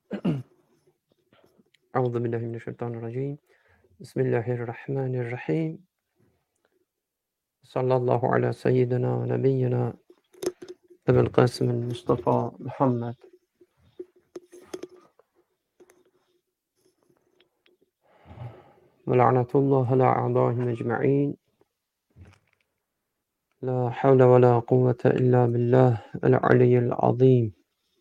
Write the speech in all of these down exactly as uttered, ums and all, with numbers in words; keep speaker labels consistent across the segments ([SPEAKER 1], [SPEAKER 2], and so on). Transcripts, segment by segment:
[SPEAKER 1] Euzu billahi mineşşeytanirracim. Bismillahirrahmanirrahim. Sallallahu ala seyyidina ve nebiyyina Ebu'l Kasım'il Mustafa Muhammed ve la'netullah ala a'dâhim ecma'in. La havle ve la kuvvete illa billah el aliyyil azim.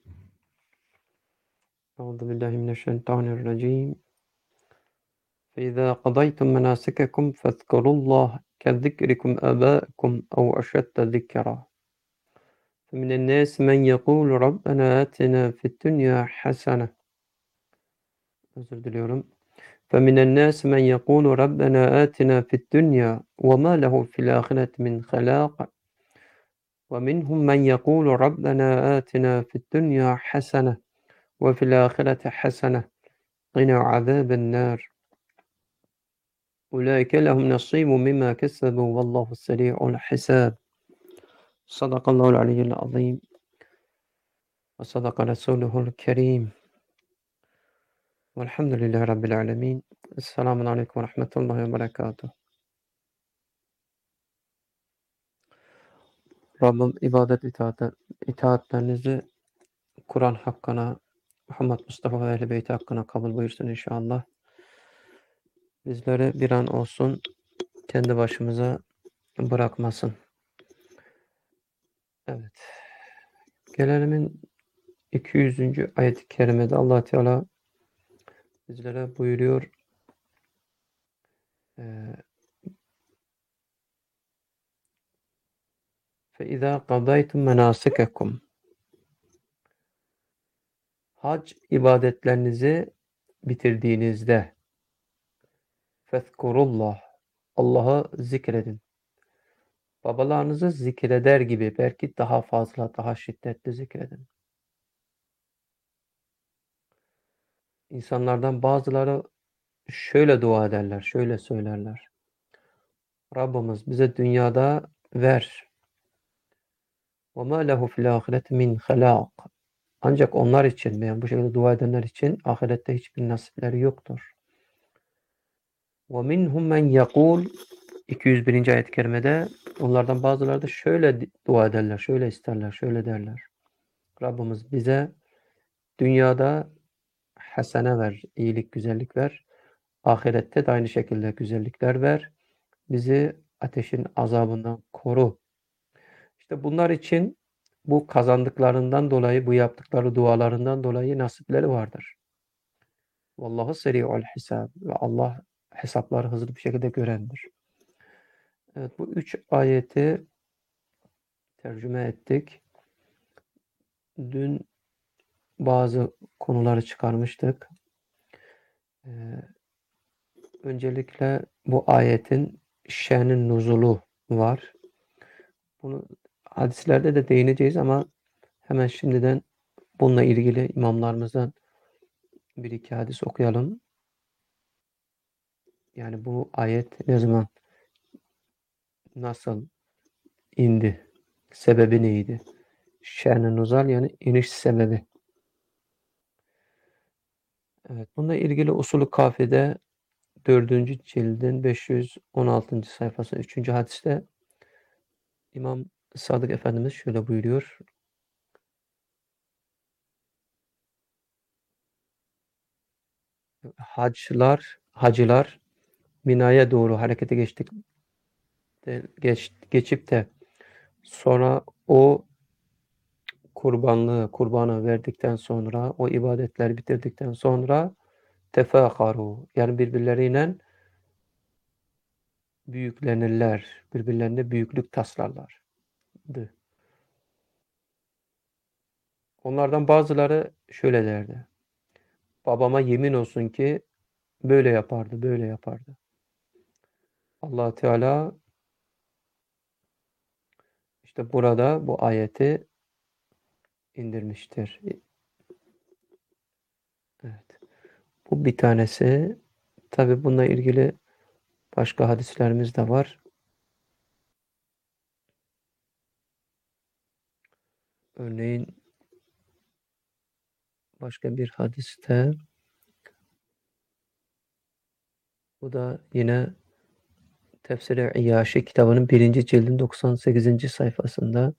[SPEAKER 1] Euzu billahi mineşşeytanirracim. فإذا قضيتم مناسككم فاذكروا الله كذكركم آباءكم أو أشد ذكرًا فمن الناس من يقول ربنا آتنا في الدنيا حسنة özür diliyorum. فمن الناس من يقول ربنا آتنا في الدنيا وما له في الآخرة من خلاق ومنهم من يقول ربنا آتنا في الدنيا حسنة وفي الآخرة حسنة قنا عذاب النار أولئك لهم نصيب مما كسبوا والله سريع الحساب صدق الله العلي العظيم وصدق رسوله الكريم Velhamdülillahi Rabbil alemin. Esselamun aleyküm ve rahmetullahi ve berekatuhu. Rabbim ibadet itaat, itaatlerinizi Kur'an hakkına, Muhammed Mustafa ve Ehl-i Beyti hakkına kabul buyursun inşallah. Bizleri bir an olsun kendi başımıza bırakmasın. Evet. Gelelimin iki yüzüncü ayet-i kerimede Allah Teala bizlere buyuruyor. فَاِذَا قَضَيْتُمْ مَنَاسِكَكُمْ Hac ibadetlerinizi bitirdiğinizde fezkurullah Allah'ı zikredin. Babalarınızı zikreder gibi belki daha fazla, daha şiddetli zikredin. İnsanlardan bazıları şöyle dua ederler, şöyle söylerler. Rabbimiz bize dünyada ver. وَمَا لَهُ فِي الْآخِرَةِ مِنْ خَلَاقٍ Ancak onlar için, yani bu şekilde dua edenler için ahirette hiçbir nasipleri yoktur. وَمِنْهُمْ مَنْ يَقُولُ iki yüz birinci ayet-i kerimede onlardan bazıları da şöyle dua ederler, şöyle isterler, şöyle derler. Rabbimiz bize dünyada hasene ver, iyilik, güzellik ver. Ahirette de aynı şekilde güzellikler ver. Bizi ateşin azabından koru. İşte bunlar için bu kazandıklarından dolayı, bu yaptıkları dualarından dolayı nasipleri vardır. Vallahu seri'ul hisab ve Allah hesapları hızlı bir şekilde görendir. Evet, bu üç ayeti tercüme ettik. Dün bazı konuları çıkarmıştık. Ee, öncelikle bu ayetin şe'nin nuzulu var. Bunu hadislerde de değineceğiz ama hemen şimdiden bununla ilgili imamlarımızdan bir iki hadis okuyalım. Yani bu ayet ne zaman, nasıl indi? Sebebi neydi? Şe'n-i nuzul yani iniş sebebi. Evet, bununla ilgili usulü kafide dördüncü cildin beş yüz on altıncı sayfası üçüncü hadiste İmam Sadık Efendimiz şöyle buyuruyor. Hacılar, hacılar Mina'ya doğru harekete geçtik de, geç, geçip de sonra o kurbanlığı, kurbanı verdikten sonra, o ibadetleri bitirdikten sonra tefakaru yani birbirleriyle büyüklenirler. Birbirlerine büyüklük taslarlardı. Onlardan bazıları şöyle derdi. Babama yemin olsun ki böyle yapardı, böyle yapardı. Allah Teala işte burada bu ayeti indirmiştir. Evet. Bu bir tanesi. Tabi bununla ilgili başka hadislerimiz de var. Örneğin Başka bir hadiste bu da yine Tefsir-i İyyaşi kitabının birinci cildin doksan sekizinci sayfasında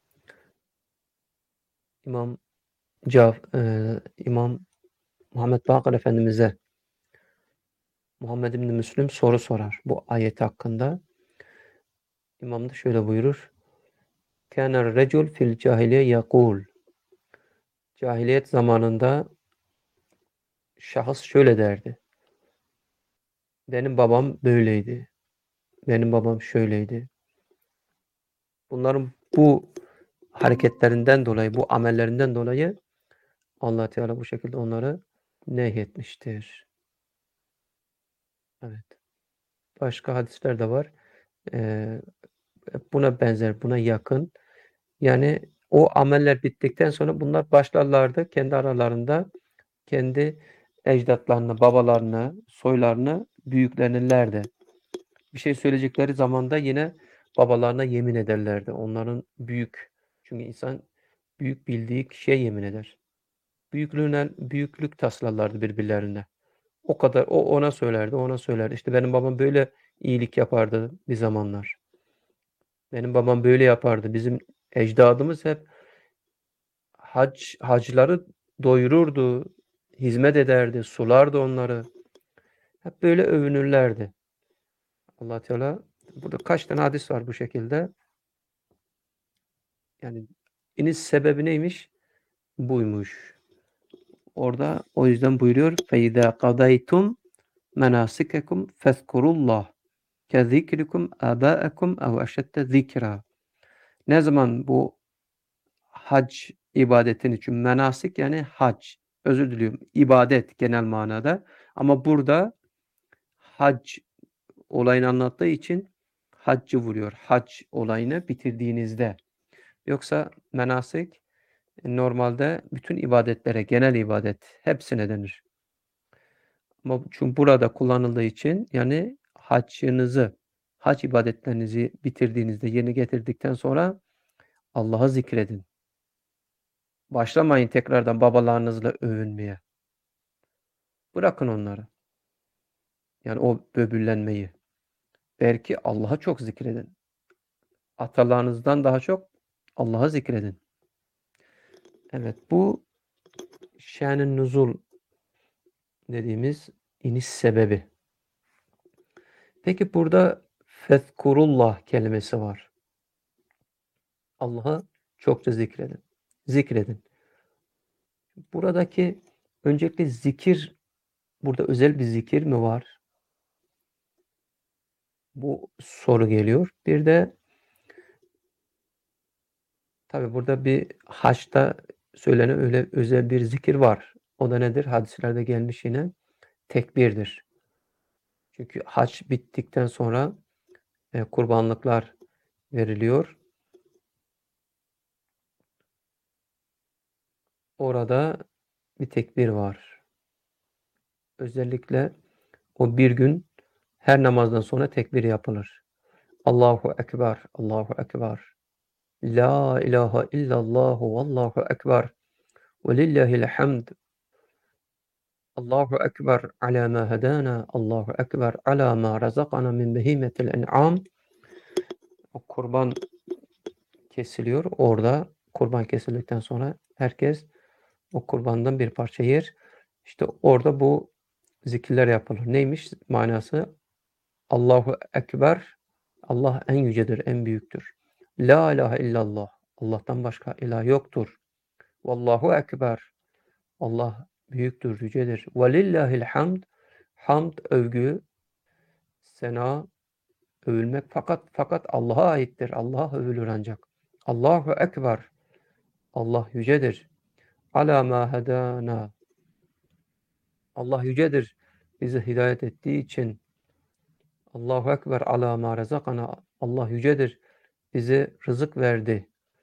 [SPEAKER 1] İmam Cav, e, İmam Muhammed Bakır Efendimiz'e Muhammed İbni Müslim soru sorar bu ayet hakkında. İmam da şöyle buyurur. Kâner recul fil cahiliye yakul. Cahiliyet zamanında şahıs şöyle derdi. Benim babam böyleydi. Benim babam şöyleydi. Bunların bu hareketlerinden dolayı, bu amellerinden dolayı Allah Teala bu şekilde onları nehyetmiştir. Evet. Başka hadisler de var. Ee, buna benzer, buna yakın. Yani o ameller bittikten sonra bunlar başlarlardı kendi aralarında kendi ecdatlarını, babalarını, soylarını, büyüklenirlerdi. Bir şey söyleyecekleri zaman da yine babalarına yemin ederlerdi. Onların büyük. Çünkü insan büyük bildiği kişiye yemin eder. Büyüklüğüne büyüklük taslarlardı birbirlerine. O kadar o ona söylerdi, ona söylerdi. İşte benim babam böyle iyilik yapardı bir zamanlar. Benim babam böyle yapardı. Bizim ecdadımız hep hac hacıları doyururdu, hizmet ederdi, sulardı onları. Hep böyle övünürlerdi. Allah Teala burada kaç tane hadis var bu şekilde. Yani iniş sebebi neymiş? Buymuş. Orada o yüzden buyuruyor فَاِذَا قَضَيْتُمْ مَنَاسِكَكُمْ فَاذْكُرُوا اللّٰهِ كَذِكْرِكُمْ آبَاءَكُمْ اَوْ اَشَدَّ ذِكْرًا. Ne zaman bu hac ibadetin için menasik yani hac, özür diliyorum, ibadet genel manada ama burada hac olayını anlattığı için haccı vuruyor. Hac olayını bitirdiğinizde. Yoksa menasik normalde bütün ibadetlere, genel ibadet hepsine denir. Ama çünkü burada kullanıldığı için yani haccınızı, hac ibadetlerinizi bitirdiğinizde, yerine getirdikten sonra Allah'ı zikredin. Başlamayın tekrardan babalarınızla övünmeye. Bırakın onları. Yani o böbürlenmeyi. Belki Allah'ı çok zikredin. Atalarınızdan daha çok Allah'ı zikredin. Evet, bu şen-i nuzul dediğimiz iniş sebebi. Peki burada fezkurullah kelimesi var. Allah'ı çokça zikredin. Zikredin. Buradaki öncelikle zikir, burada özel bir zikir mi var? Bu soru geliyor. Bir de tabi burada bir haçta söylenen öyle özel bir zikir var. O da nedir? Hadislerde gelmiş yine tekbirdir. Çünkü haç bittikten sonra e, kurbanlıklar veriliyor. Orada bir tekbir var. Özellikle o bir gün her namazdan sonra tekbir yapılır. Allahu Ekber, Allahu Ekber. La ilahe illallah vallahu ekber. Ve lillahil hamd. Allahu Ekber ala ma hedana. Allahu Ekber ala ma razakana min behimetil en'am. O kurban kesiliyor. Orada kurban kesildikten sonra herkes o kurbandan bir parça yer. İşte orada bu zikirler yapılır. Neymiş manası? Allahu Ekber. Allah en yücedir, en büyüktür. La ilahe illallah. Allah'tan başka ilah yoktur. Vallahu Ekber. Allah büyüktür, yücedir. Velillahil hamd. Hamd, övgü, sena, övülmek fakat fakat Allah'a aittir. Allah övülür ancak. Allahu Ekber. Allah yücedir. Ala ma hedana. Allah yücedir. Bizi hidayet ettiği için. Allahu Ekber ala ma rezakana. Allah yücedir. Bize rızık verdi.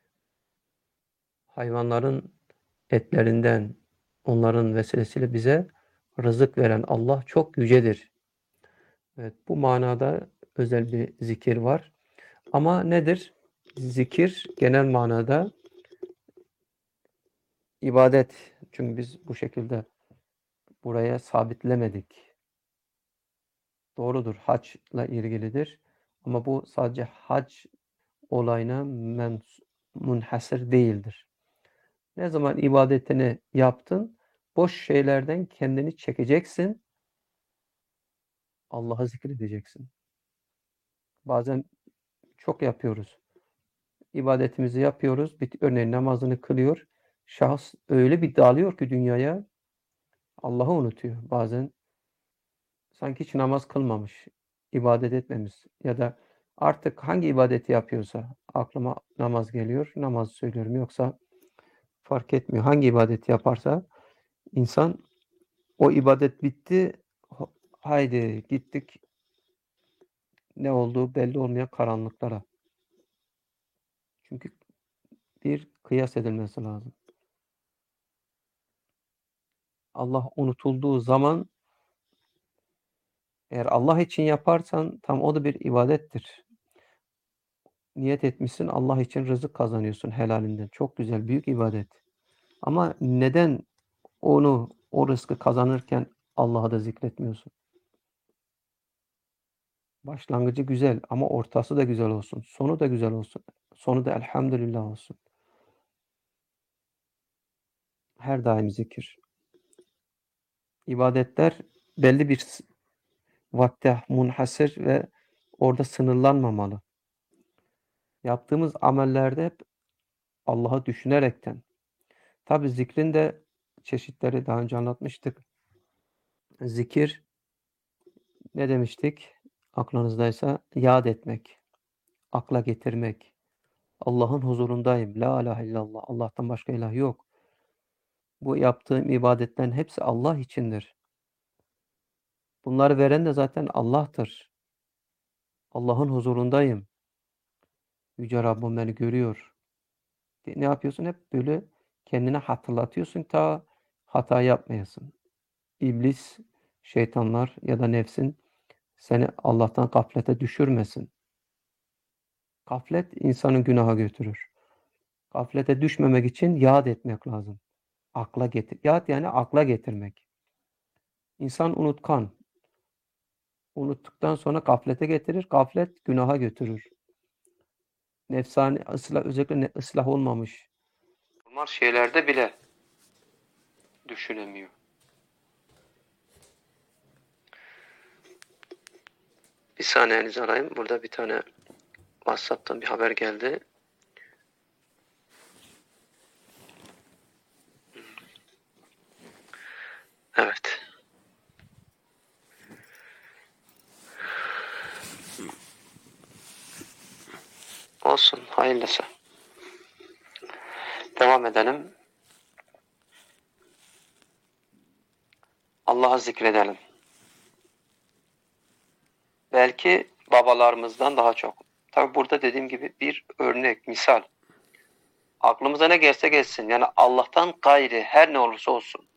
[SPEAKER 1] Hayvanların etlerinden, onların vesilesiyle bize rızık veren Allah çok yücedir. Evet, bu manada özel bir zikir var. Ama nedir? Zikir genel manada ibadet. Çünkü biz bu şekilde buraya sabitlemedik. Doğrudur, haçla ilgilidir. Ama bu sadece hac olayına mens munhasır değildir. Ne zaman ibadetini yaptın, boş şeylerden kendini çekeceksin, Allah'ı zikredeceksin. Bazen çok yapıyoruz. İbadetimizi yapıyoruz. Bir, örneğin namazını kılıyor. Şahıs öyle bir dalıyor ki dünyaya, Allah'ı unutuyor. Bazen sanki hiç namaz kılmamış, ibadet etmemiş ya da artık hangi ibadeti yapıyorsa aklıma namaz geliyor, namaz söylüyorum. Yoksa fark etmiyor. Hangi ibadeti yaparsa insan o ibadet bitti, haydi gittik ne olduğu belli olmayan karanlıklara. Çünkü bir kıyas edilmesi lazım. Allah unutulduğu zaman eğer Allah için yaparsan tam o da bir ibadettir. Niyet etmişsin, Allah için rızık kazanıyorsun helalinden. Çok güzel, büyük ibadet. Ama neden onu, o rızkı kazanırken Allah'ı da zikretmiyorsun? Başlangıcı güzel ama ortası da güzel olsun. Sonu da güzel olsun. Sonu da elhamdülillah olsun. Her daim zikir. İbadetler belli bir vakte munhasır ve orada sınırlanmamalı. Yaptığımız amellerde hep Allah'ı düşünerekten. Tabi zikrin de çeşitleri daha önce anlatmıştık. Zikir ne demiştik? Aklınızdaysa yad etmek, akla getirmek. Allah'ın huzurundayım. La ilahe illallah. Allah'tan başka ilah yok. Bu yaptığım ibadetlerin hepsi Allah içindir. Bunları veren de zaten Allah'tır. Allah'ın huzurundayım. Yüce Rabbim beni görüyor. Ne yapıyorsun? Hep böyle kendine hatırlatıyorsun ta hata yapmayasın. İblis, şeytanlar ya da nefsin seni Allah'tan gaflete düşürmesin. Gaflet insanı günaha götürür. Gaflete düşmemek için yad etmek lazım. Akla getir. Yad yani akla getirmek. İnsan unutkan. Unuttuktan sonra gaflete getirir. Gaflet günaha götürür. Nefsani ıslah, özellikle ne, ıslah olmamış. Normal şeylerde bile düşünemiyor. Bir saniyenizi arayayım. Burada bir tane WhatsApp'tan bir haber geldi. Evet. Olsun. Hayırlısı. Devam edelim. Allah'ı zikredelim. Belki babalarımızdan daha çok. Tabi burada dediğim gibi bir örnek, misal. Aklımıza ne gelse gelsin. Yani Allah'tan gayri her ne olursa olsun.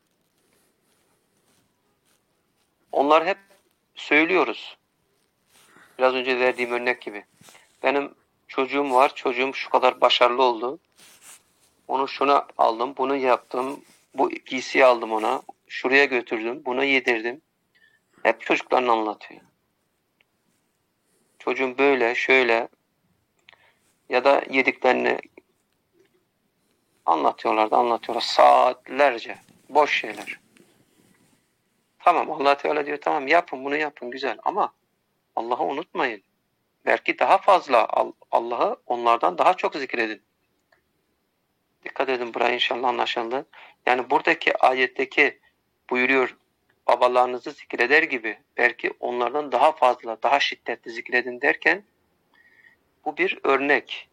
[SPEAKER 1] Onları hep söylüyoruz. Biraz önce verdiğim örnek gibi. Benim çocuğum var. Çocuğum şu kadar başarılı oldu. Onu şuna aldım, bunu yaptım. Bu giysiyi aldım ona. Şuraya götürdüm, buna yedirdim. Hep çocuklarını anlatıyor. Çocuğum böyle, şöyle ya da yediklerini anlatıyorlar da anlatıyorlar saatlerce. Boş şeyler. Tamam Allah Teala diyor tamam yapın bunu yapın güzel ama Allah'ı unutmayın. Belki daha fazla Allah'ı onlardan daha çok zikredin. Dikkat edin buraya inşallah anlaşıldı. Yani buradaki ayetteki buyuruyor babalarınızı zikreder gibi belki onlardan daha fazla, daha şiddetli zikredin derken bu bir örnek.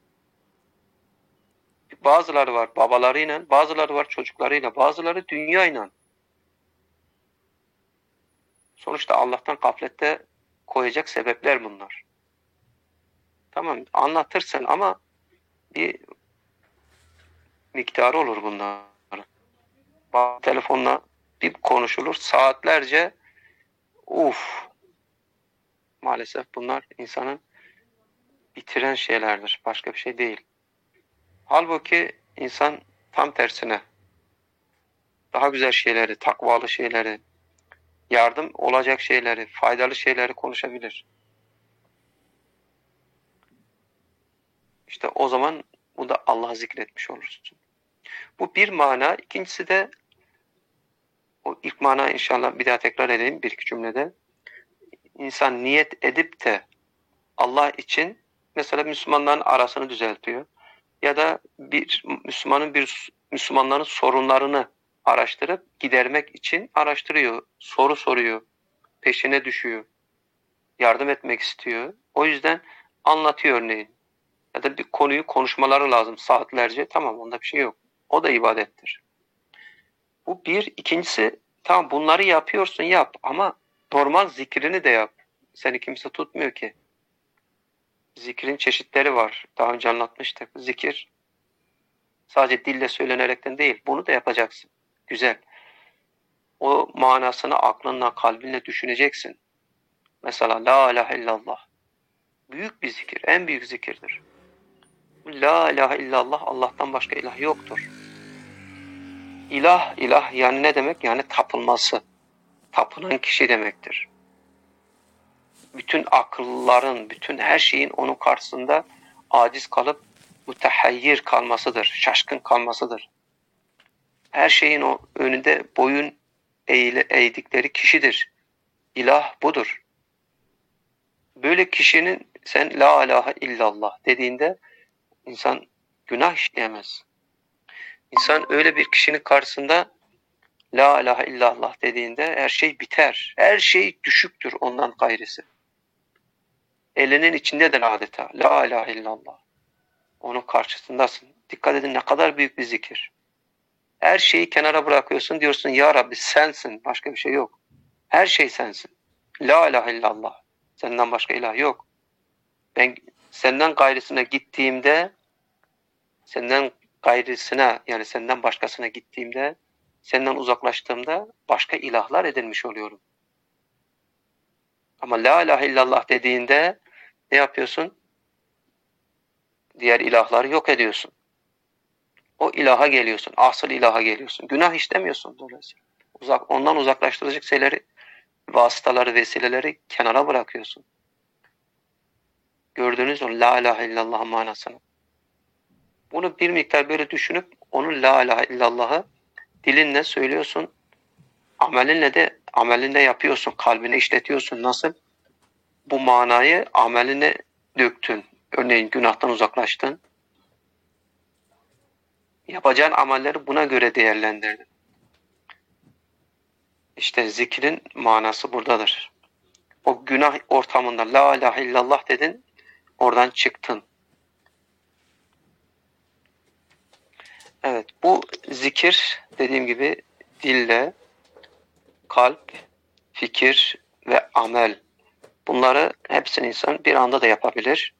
[SPEAKER 1] Bazıları var babalarıyla, bazıları var çocuklarıyla, bazıları dünyayla. Sonuçta Allah'tan gaflette koyacak sebepler bunlar. Tamam anlatırsın ama bir miktarı olur bunların. Telefonla bir konuşulur saatlerce. Uf. Maalesef bunlar insanın bitiren şeylerdir. Başka bir şey değil. Halbuki insan tam tersine daha güzel şeyleri, takvalı şeyleri, yardım olacak şeyleri, faydalı şeyleri konuşabilir. İşte o zaman bu da Allah'ı zikretmiş olursun. Bu bir mana. İkincisi de o ilk mana inşallah bir daha tekrar edeyim bir iki cümlede. İnsan niyet edip de Allah için mesela Müslümanların arasını düzeltiyor. Ya da bir Müslümanın bir Müslümanların sorunlarını araştırıp gidermek için araştırıyor, soru soruyor, peşine düşüyor, yardım etmek istiyor. O yüzden anlatıyor örneğin. Ya da bir konuyu konuşmaları lazım saatlerce. Tamam, onda bir şey yok. O da ibadettir. Bu bir. İkincisi, tamam bunları yapıyorsun yap ama normal zikrini de yap. Seni kimse tutmuyor ki. Zikrin çeşitleri var. Daha önce anlatmıştık. Zikir sadece dille söylenerekten değil. Bunu da yapacaksın. Güzel. O manasını aklınla, kalbinle düşüneceksin. Mesela la ilahe illallah. Büyük bir zikir. En büyük zikirdir. La ilahe illallah, Allah'tan başka ilah yoktur. İlah, ilah yani ne demek? Yani tapılması. Tapınan kişi demektir. Bütün akılların, bütün her şeyin onun karşısında aciz kalıp mütehayyir kalmasıdır. Şaşkın kalmasıdır. Her şeyin o önünde boyun eğile, eğdikleri kişidir. İlah budur. Böyle kişinin sen la ilahe illallah dediğinde insan günah işleyemez. İnsan öyle bir kişinin karşısında la ilahe illallah dediğinde her şey biter. Her şey düşüktür ondan gayrisi. Elinin içindedir adeta. La ilahe illallah. Onun karşısındasın. Dikkat edin ne kadar büyük bir zikir. Her şeyi kenara bırakıyorsun, diyorsun ya Rabbi sensin. Başka bir şey yok. Her şey sensin. La ilahe illallah. Senden başka ilah yok. Ben senden gayrısına gittiğimde, senden gayrısına yani senden başkasına gittiğimde, senden uzaklaştığımda başka ilahlar edinmiş oluyorum. Ama la ilahe illallah dediğinde ne yapıyorsun? Diğer ilahları yok ediyorsun. O ilaha geliyorsun. Asıl ilaha geliyorsun. Günah işlemiyorsun dolayısıyla. Uzak, ondan uzaklaştıracak şeyleri, vasıtaları, vesileleri kenara bırakıyorsun. Gördüğünüz o la ilahe illallah manasını. Bunu bir miktar böyle düşünüp onun la ilahe illallah'ı dilinle söylüyorsun. Amelinle de amelinde yapıyorsun. Kalbine işletiyorsun. Nasıl? Bu manayı ameline döktün. Örneğin günahtan uzaklaştın. Yapacağın amelleri buna göre değerlendirdin. İşte zikrin manası buradadır. O günah ortamında la ilahe illallah dedin, oradan çıktın. Evet, bu zikir dediğim gibi dille, kalp, fikir ve amel. Bunları hepsini insan bir anda da yapabilir.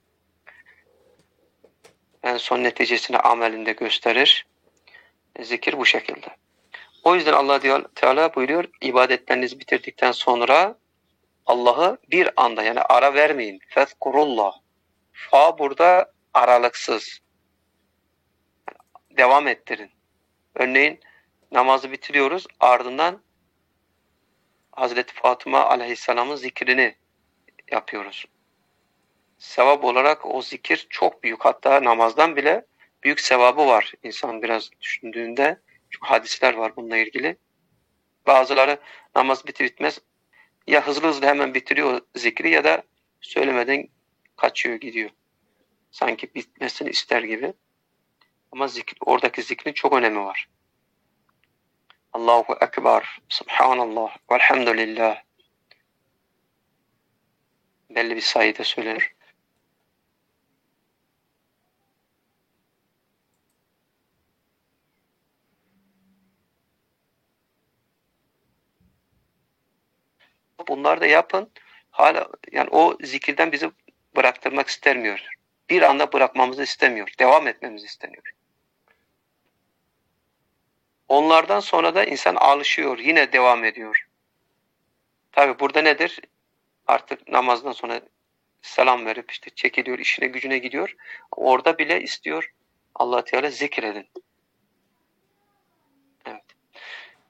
[SPEAKER 1] En son neticesini amelinde gösterir. Zikir bu şekilde. O yüzden Allah Teala buyuruyor, ibadetlerinizi bitirdikten sonra Allah'ı bir anda yani ara vermeyin. Fezkurullah. Fa burada aralıksız. Devam ettirin. Örneğin namazı bitiriyoruz, ardından Hazreti Fatıma Aleyhisselam'ın zikrini yapıyoruz. Sevap olarak o zikir çok büyük. Hatta namazdan bile büyük sevabı var insan biraz düşündüğünde. Çünkü hadisler var bununla ilgili. Bazıları namaz bitir bitmez ya hızlı hızlı hemen bitiriyor zikri ya da söylemeden kaçıyor gidiyor. Sanki bitmesini ister gibi. Ama zikir, oradaki zikrin çok önemi var. Allahu Ekber, Subhanallah, Velhamdülillah. Belli bir sayıda söylenir. Bunlar da yapın. Hala yani o zikirden bizi bıraktırmak istemiyor. Bir anda bırakmamızı istemiyor. Devam etmemizi istemiyor. Onlardan sonra da insan alışıyor. Yine devam ediyor. Tabi burada nedir? Artık namazdan sonra selam verip işte çekiliyor, işine gücüne gidiyor. Orada bile istiyor Allah Teala zikredin. Evet.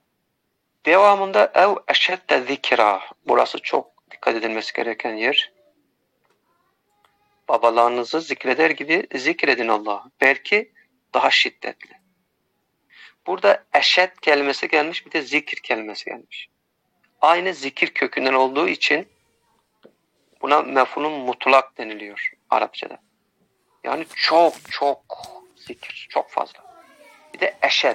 [SPEAKER 1] Devamında ev eşedde zikra. Burası çok dikkat edilmesi gereken yer. Babalarınızı zikreder gibi zikredin Allah'ı. Belki daha şiddetli. Burada eşed kelimesi gelmiş, bir de zikir kelimesi gelmiş. Aynı zikir kökünden olduğu için buna mef'ulun mutlak deniliyor Arapçada. Yani çok çok zikir, çok fazla. Bir de eşed.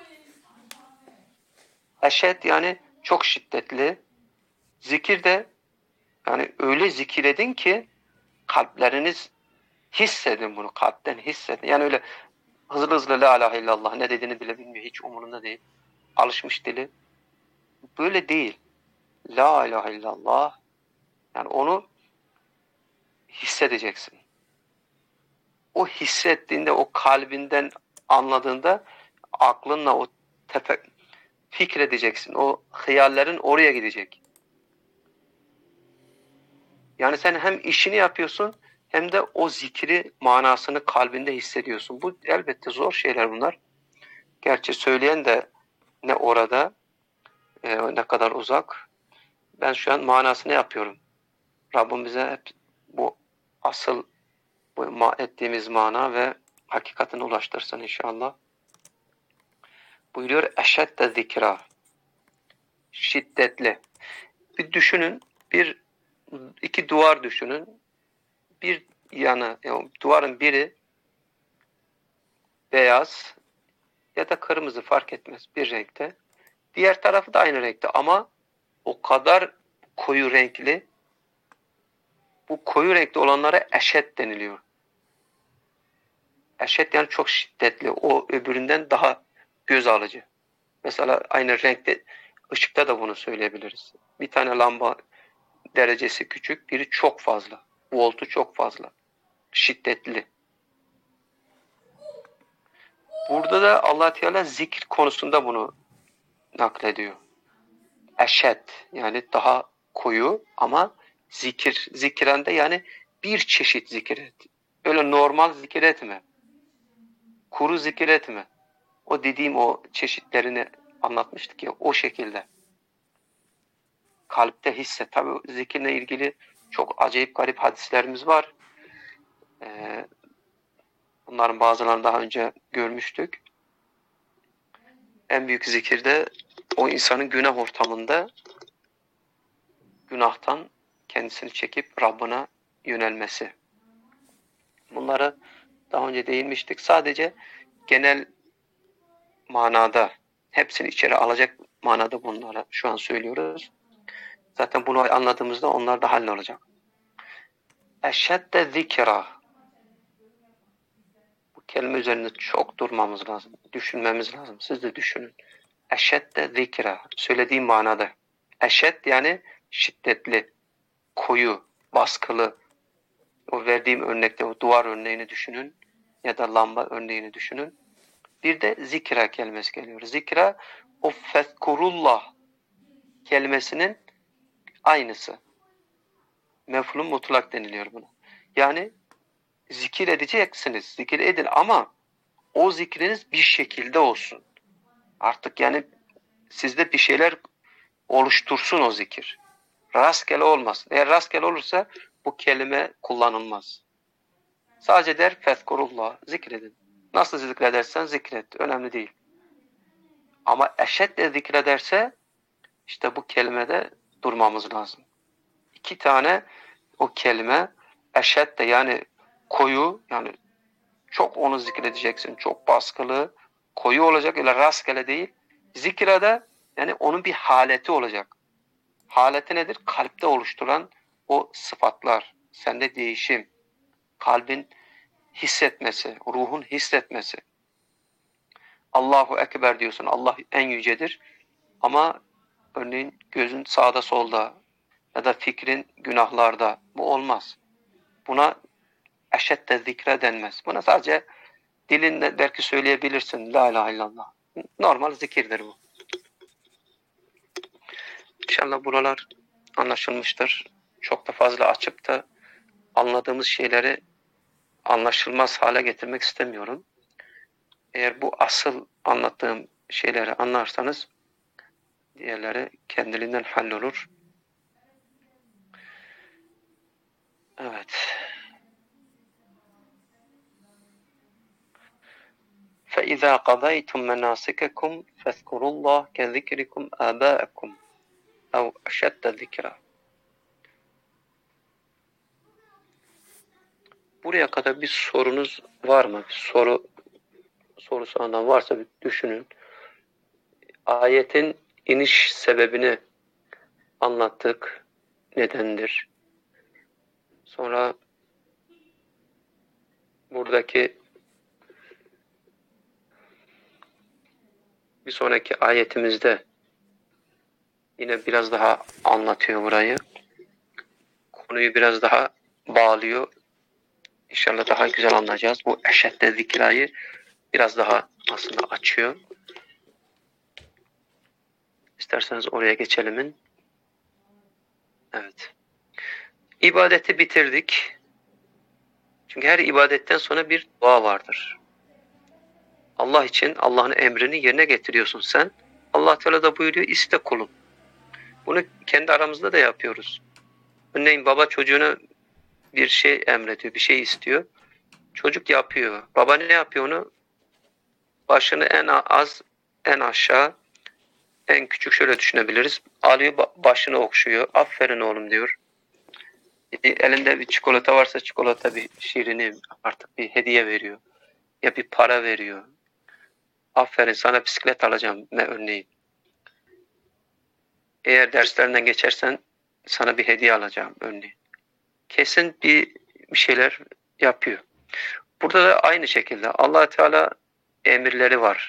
[SPEAKER 1] Eşed yani çok şiddetli. Zikir de yani öyle zikir edin ki kalpleriniz hissedin bunu, kalpten hissedin. Yani öyle hızlı hızlı la ilahe illallah ne dediğini bile bilmiyor, hiç umurunda değil. Alışmış dili. Böyle değil. La ilahe illallah. Yani onu hissedeceksin. O hissettiğinde, o kalbinden anladığında aklınla o tepe fikredeceksin. O hayallerin oraya gidecek. Yani sen hem işini yapıyorsun hem de o zikri manasını kalbinde hissediyorsun. Bu elbette zor şeyler bunlar. Gerçi söyleyen de ne orada e, ne kadar uzak. Ben şu an manasını yapıyorum. Rabbim bize hep bu asıl bu ma ettiğimiz mana ve hakikatine ulaştırsın inşallah. Buyuruyor eşedde zikra. Şiddetli. Bir düşünün, bir iki duvar düşünün. Bir yanı, yani duvarın biri beyaz ya da kırmızı fark etmez bir renkte. Diğer tarafı da aynı renkte ama o kadar koyu renkli. Bu koyu renkli olanlara eşed deniliyor. Eşed yani çok şiddetli. O öbüründen daha göz alıcı. Mesela aynı renkte ışıkta da bunu söyleyebiliriz. Bir tane lamba derecesi küçük, biri çok fazla. Voltu çok fazla. Şiddetli. Burada da Allah Teala zikir konusunda bunu naklediyor. Eşed yani daha koyu ama zikir. Zikrende yani bir çeşit zikir et. Öyle normal zikir etme. Kuru zikir etme. O dediğim o çeşitlerini anlatmıştık ya o şekilde. Kalpte hisset. Tabii zikirle ilgili çok acayip garip hadislerimiz var. Ee, bunların bazılarını daha önce görmüştük. En büyük zikirde o insanın günah ortamında günahtan kendisini çekip Rabbına yönelmesi. Bunları daha önce değinmiştik. Sadece genel manada hepsini içeri alacak manada bunları şu an söylüyoruz. Zaten bunu anladığımızda onlar da hallolacak. Eşedde zikra. Bu kelime üzerinde çok durmamız lazım. Düşünmemiz lazım. Siz de düşünün. Eşedde zikra. Söylediğim manada. Eşed yani şiddetli, koyu, baskılı. O verdiğim örnekte o duvar örneğini düşünün ya da lamba örneğini düşünün. Bir de zikra kelimesi geliyor. Zikra o fezkurullah kelimesinin aynısı. Mef'ulun mutlak deniliyor buna. Yani zikir edeceksiniz. Zikir edin ama o zikriniz bir şekilde olsun. Artık yani sizde bir şeyler oluştursun o zikir. Rastgele olmasın. Eğer rastgele olursa bu kelime kullanılmaz. Sadece der fezkurullah. Zikredin. Nasıl zikredersen zikret. Önemli değil. Ama eşedle zikrederse işte bu kelimede durmamız lazım. İki tane o kelime eşed de yani koyu yani çok onu zikredeceksin. Çok baskılı, koyu olacak öyle rastgele değil. Zikrede yani onun bir haleti olacak. Haleti nedir? Kalpte oluşturan o sıfatlar. Sende değişim. Kalbin hissetmesi, ruhun hissetmesi. Allahu Ekber diyorsun. Allah en yücedir. Ama örneğin gözün sağda solda ya da fikrin günahlarda. Bu olmaz. Buna eşedde zikre denmez. Buna sadece dilinle belki söyleyebilirsin. La ilahe illallah. Normal zikirdir bu. İnşallah buralar anlaşılmıştır. Çok da fazla açıp da anladığımız şeyleri anlaşılmaz hale getirmek istemiyorum. Eğer bu asıl anlattığım şeyleri anlarsanız Diğerleri kendiliğinden hallolur. Evet. فَإِذَا قَضَيْتُمْ مَنَاسِكَكُمْ فَاذْكُرُوا اللّٰهَ كَذِكْرِكُمْ آبَاءَكُمْ اَوْ اَشَدَّ ذِكْرًا. Buraya kadar bir sorunuz var mı? Bir soru sorusu anlam varsa bir düşünün. Ayetin iniş sebebini anlattık. Nedendir? Sonra buradaki bir sonraki ayetimizde yine biraz daha anlatıyor burayı. Konuyu biraz daha bağlıyor. İnşallah daha güzel anlayacağız. Bu eşedde zikrayı biraz daha aslında açıyor. İsterseniz oraya geçelim. Evet. İbadeti bitirdik. Çünkü her ibadetten sonra bir dua vardır. Allah için Allah'ın emrini yerine getiriyorsun sen. Allah Teala da buyuruyor, iste kulum. Bunu kendi aramızda da yapıyoruz. Örneğin baba çocuğuna bir şey emrediyor, bir şey istiyor. Çocuk yapıyor. Baba ne yapıyor onu? Başını en az, en aşağı, en küçük şöyle düşünebiliriz. Alıyor başını okşuyor. Aferin oğlum diyor. Elinde bir çikolata varsa çikolata, bir şirini artık bir hediye veriyor. Ya bir para veriyor. Aferin sana bisiklet alacağım örneğin. Eğer derslerinden geçersen sana bir hediye alacağım örneğin. Kesin bir, bir şeyler yapıyor. Burada da aynı şekilde Allah Teala emirleri var.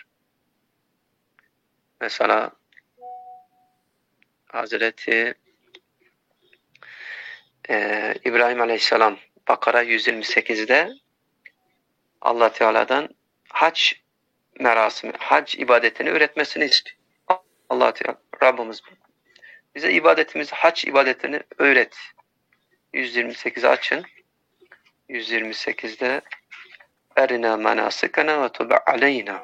[SPEAKER 1] Mesela Hazreti e, İbrahim Aleyhisselam Bakara yüz yirmi sekizde Allah Teala'dan hac merasimi, hac ibadetini öğretmesini istiyor. Allah Teala Rabbimiz bize ibadetimizi, hac ibadetini öğret. yüz yirmi sekizi açın. yüz yirmi sekizde Erina menasikana ve tub aleyna.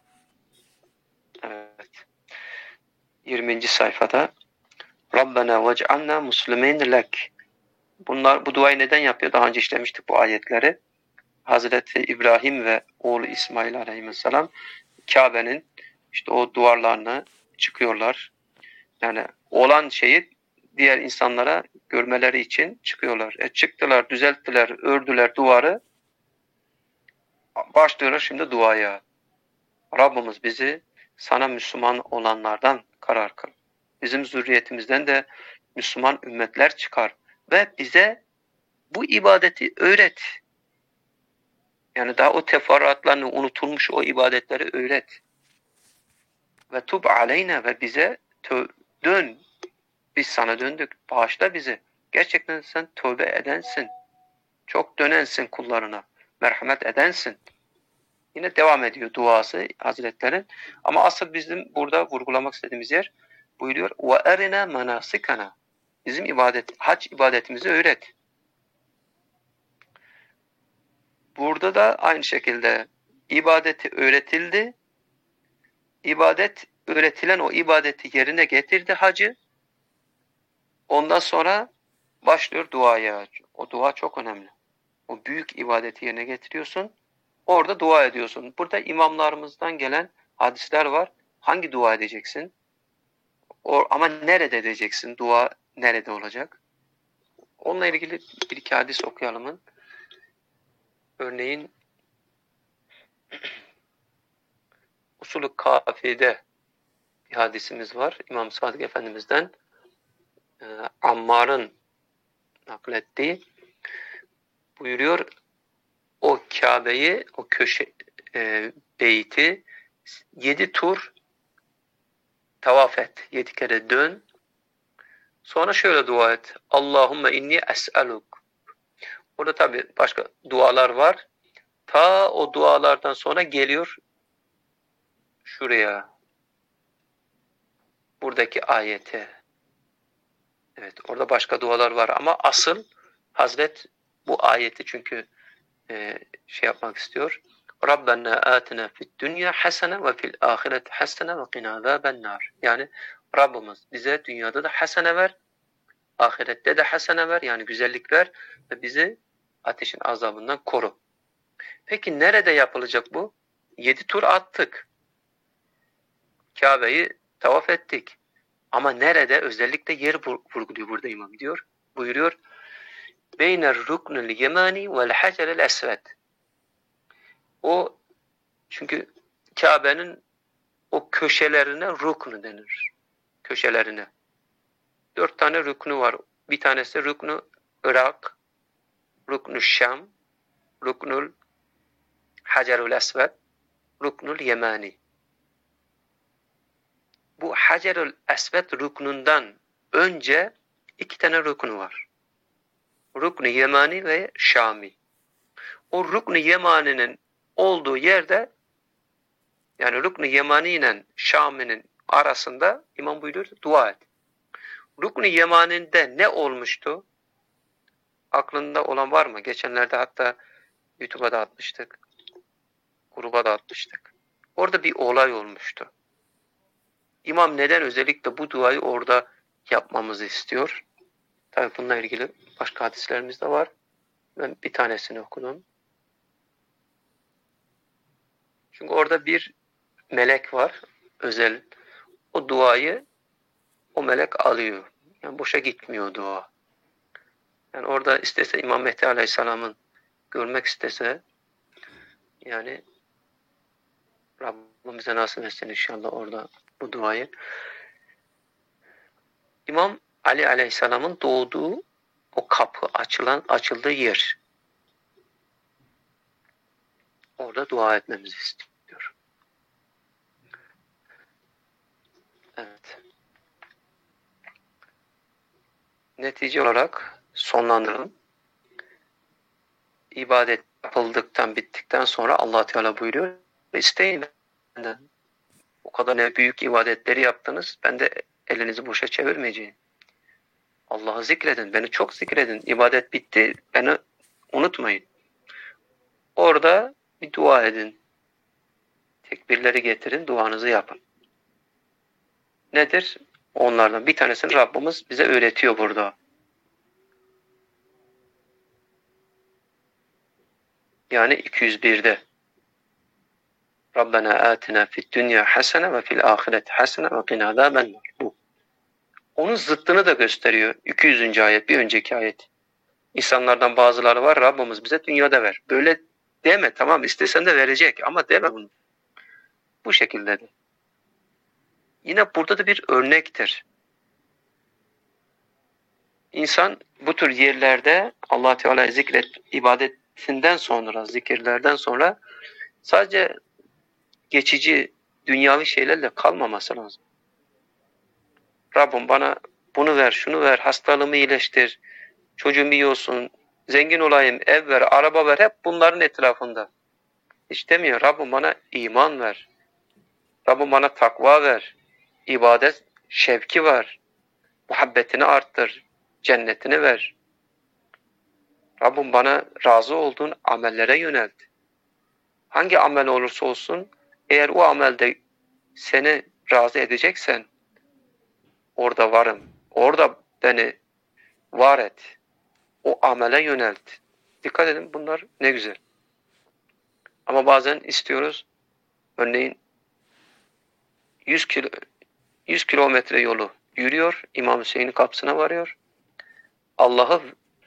[SPEAKER 1] Evet. yirminci sayfada Rabbena vec'alna muslimin lek. Bunlar bu duayı neden yapıyor? Daha önce işlemiştik bu ayetleri. Hazreti İbrahim ve oğlu İsmail Aleyhisselam Kabe'nin işte o duvarlarını çıkıyorlar. Yani olan şeyi diğer insanlara görmeleri için çıkıyorlar. E çıktılar, düzelttiler, ördüler duvarı. Başlıyorlar şimdi duaya. Rabbimiz bizi sana Müslüman olanlardan karar kıl. Bizim zürriyetimizden de Müslüman ümmetler çıkar. Ve bize bu ibadeti öğret. Yani daha o teferruatlarını unutulmuş o ibadetleri öğret. Ve tub aleyna ve bize dön. Biz sana döndük. Bağışla bizi. Gerçekten sen tövbe edensin. Çok dönensin kullarına. Merhamet edensin. Yine devam ediyor duası Hazretlerin. Ama asıl bizim burada vurgulamak istediğimiz yer buyuruyor. وَاَرِنَا مَنَاسِكَنَا. Bizim ibadet, hac ibadetimizi öğret. Burada da aynı şekilde ibadeti öğretildi. İbadet, öğretilen o ibadeti yerine getirdi hacı. Ondan sonra başlıyor duaya. O dua çok önemli. O büyük ibadeti yerine getiriyorsun. Orada dua ediyorsun. Burada imamlarımızdan gelen hadisler var. Hangi dua edeceksin? O, ama nerede edeceksin? Dua nerede olacak? Onunla ilgili bir iki hadis okuyalım. Örneğin Usulü Kafi'de bir hadisimiz var. İmam Sadık Efendimiz'den e, Ammar'ın naklettiği buyuruyor. O Kabe'yi, o köşe e, beyti yedi tur tavaf et. Yedi kere dön. Sonra şöyle dua et. Allahümme inni es'eluk. Orada tabi başka dualar var. Ta o dualardan sonra geliyor şuraya. Buradaki ayete. Evet, orada başka dualar var ama asıl Hazret bu ayeti çünkü e, şey yapmak istiyor. Rabbena atina fid dünya hasene ve fil ahireti hasene ve qina azaben nar. Yani Rabbimiz bize dünyada da hasene ver, ahirette de hasene ver, yani güzellik ver ve bizi ateşin azabından koru. Peki nerede yapılacak bu? Yedi tur attık. Kabe'yi tavaf ettik. Ama nerede? Özellikle yer vurguluyor burada imam diyor. Buyuruyor. Beyner ruknul yemani vel hacerel esved. O çünkü Kabe'nin o köşelerine ruknu denir. Köşelerine. Dört tane ruknu var. Bir tanesi ruknu Irak, ruknu Şam, ruknul hacerul esved, ruknul yemani. Bu hacerul esved ruknundan önce iki tane ruknu var. Ruknu yemani ve Şami. O ruknu yemaninin olduğu yerde, yani ruknu yemani ile Şami'nin arasında imam buyuruyor dua et. Ruknu yemaninde ne olmuştu? Aklında olan var mı? Geçenlerde hatta YouTube'a da atmıştık. Gruba da atmıştık. Orada bir olay olmuştu. İmam neden özellikle bu duayı orada yapmamızı istiyor? Tabii bununla ilgili başka hadislerimiz de var. Ben bir tanesini okudum. Çünkü orada bir melek var. Özel. O duayı o melek alıyor. Yani boşa gitmiyor dua. Yani orada istese İmam Mehdi Aleyhisselam'ın görmek istese, yani Rabbimize nasip etsin inşallah orada bu duayı. İmam Ali Aleyhisselam'ın doğduğu o kapı açılan açıldığı yer. Orada dua etmemizi istiyor. Evet. Netice olarak sonlandıralım. İbadet yapıldıktan, bittikten sonra Allah Teala buyuruyor. İsteyin benden. O kadar ne büyük ibadetleri yaptınız. Ben de elinizi boşa çevirmeyeceğim. Allah'ı zikredin. Beni çok zikredin. İbadet bitti. Beni unutmayın. Orada bir dua edin. Tekbirleri getirin. Duanızı yapın. Nedir? Onlardan bir tanesini Rabbimiz bize öğretiyor burada. Yani iki yüz birde. Rabbena atina fid dünya hasene ve fil ahireti hasene ve qina azaben nar. Bu. Onun zıttını da gösteriyor. iki yüzüncü ayet, bir önceki ayet. İnsanlardan bazıları var, Rabbimiz bize dünyada ver. Böyle deme, tamam istesen de verecek ama deme bunu. Bu şekilde de. Yine burada da bir örnektir. İnsan bu tür yerlerde Allah Teala'yı zikret, ibadetinden sonra, zikirlerden sonra sadece geçici dünyavi şeylerle kalmaması lazım. Rabbim bana bunu ver, şunu ver, hastalığımı iyileştir, çocuğum iyi olsun, zengin olayım, ev ver, araba ver, hep bunların etrafında. Hiç demiyor, Rabbim bana iman ver, Rabbim bana takva ver, ibadet şevki var, muhabbetini arttır, cennetini ver. Rabbim bana razı olduğun amellere yönelt. Hangi amel olursa olsun, eğer o amelde seni razı edeceksen, orada varım, orada beni var et, o amele yönelt. Dikkat edin, bunlar ne güzel. Ama bazen istiyoruz, örneğin yüz kilo, yüz kilometre yolu yürüyor, İmam Hüseyin'in kapısına varıyor. Allah'ı,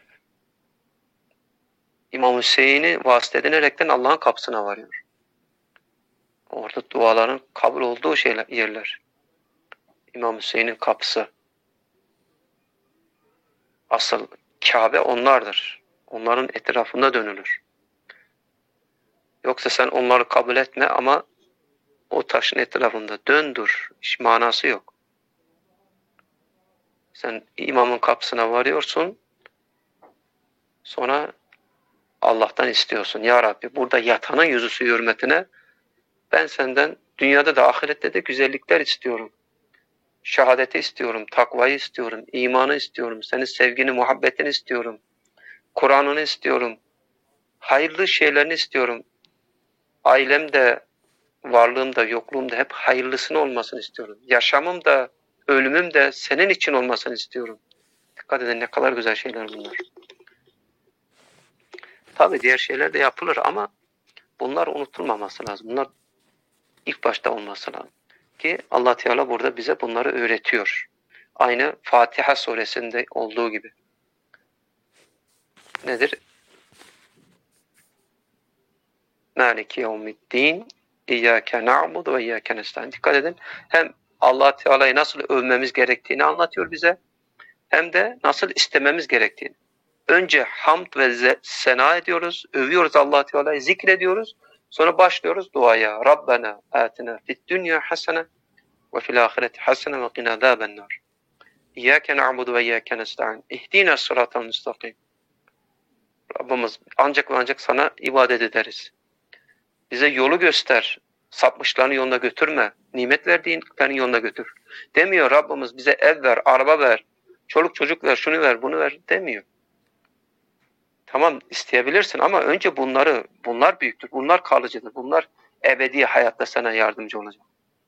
[SPEAKER 1] İmam Hüseyin'i vasıta edinerekten Allah'ın kapısına varıyor. Orada duaların kabul olduğu şeyler, yerler. İmam Hüseyin'in kapısı. Asıl Kabe onlardır. Onların etrafında dönülür. Yoksa sen onları kabul etme ama o taşın etrafında dön dur. Hiç manası yok. Sen imamın kapısına varıyorsun. Sonra Allah'tan istiyorsun. Ya Rabbi, burada yatanın yüzüsü hürmetine ben senden dünyada da ahirette de güzellikler istiyorum. Şehadeti istiyorum, takvayı istiyorum, imanı istiyorum, senin sevgini, muhabbetini istiyorum. Kur'an'ını istiyorum. Hayırlı şeylerini istiyorum. Ailem de, varlığım da, yokluğum da hep hayırlısını olmasını istiyorum. Yaşamım da, ölümüm de senin için olmasını istiyorum. Dikkat edin ne kadar güzel şeyler bunlar. Tabii diğer şeyler de yapılır ama bunlar unutulmaması lazım. Bunlar ilk başta olması lazım. Ki Allah Teala burada bize bunları öğretiyor. Aynı Fatiha suresinde olduğu gibi. Nedir? Maliki yevmiddin İyyâke na'budu ve iyyâke nestaîn. Dikkat edin. Hem Allah Teala'yı nasıl övmemiz gerektiğini anlatıyor bize. Hem de nasıl istememiz gerektiğini. Önce hamd ve sena ediyoruz, övüyoruz Allah Teala'yı, zikrediyoruz. Sonra başlıyoruz duaya. Rabbena atina fid dunya hasene ve fil ahireti hasene ve qina azabennar. İyyâke na'budu ve iyyâke nestaîn. İhdina sıratal müstakim. Rabbimiz ancak ve ancak sana ibadet ederiz. Bize yolu göster. Sapmışların yoluna götürme. Nimet verdiğinlerin yoluna götür. Demiyor Rabbimiz bize ev ver, araba ver, çoluk çocuk ver, şunu ver, bunu ver demiyor. Tamam isteyebilirsin ama önce bunları, bunlar büyüktür, bunlar kalıcıdır, bunlar ebedi hayatta sana yardımcı olacak.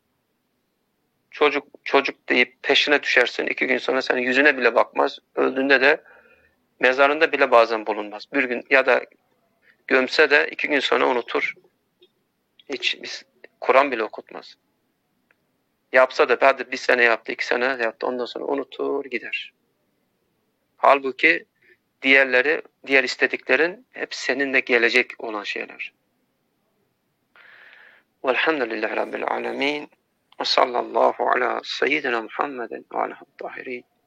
[SPEAKER 1] Çocuk çocuk deyip peşine düşersin, iki gün sonra senin yüzüne bile bakmaz, öldüğünde de mezarında bile bazen bulunmaz. Bir gün ya da gömse de iki gün sonra unutur. Hiç Kur'an bile okutmaz. Yapsa da hadi bir sene yaptı, iki sene yaptı, ondan sonra unutur gider. Halbuki diğerleri, diğer istediklerin hep seninle gelecek olan şeyler. Velhamdülillahi Rabbil alemin. Ve sallallahu ala seyyidina Muhammedin ve aleyhi tahirin.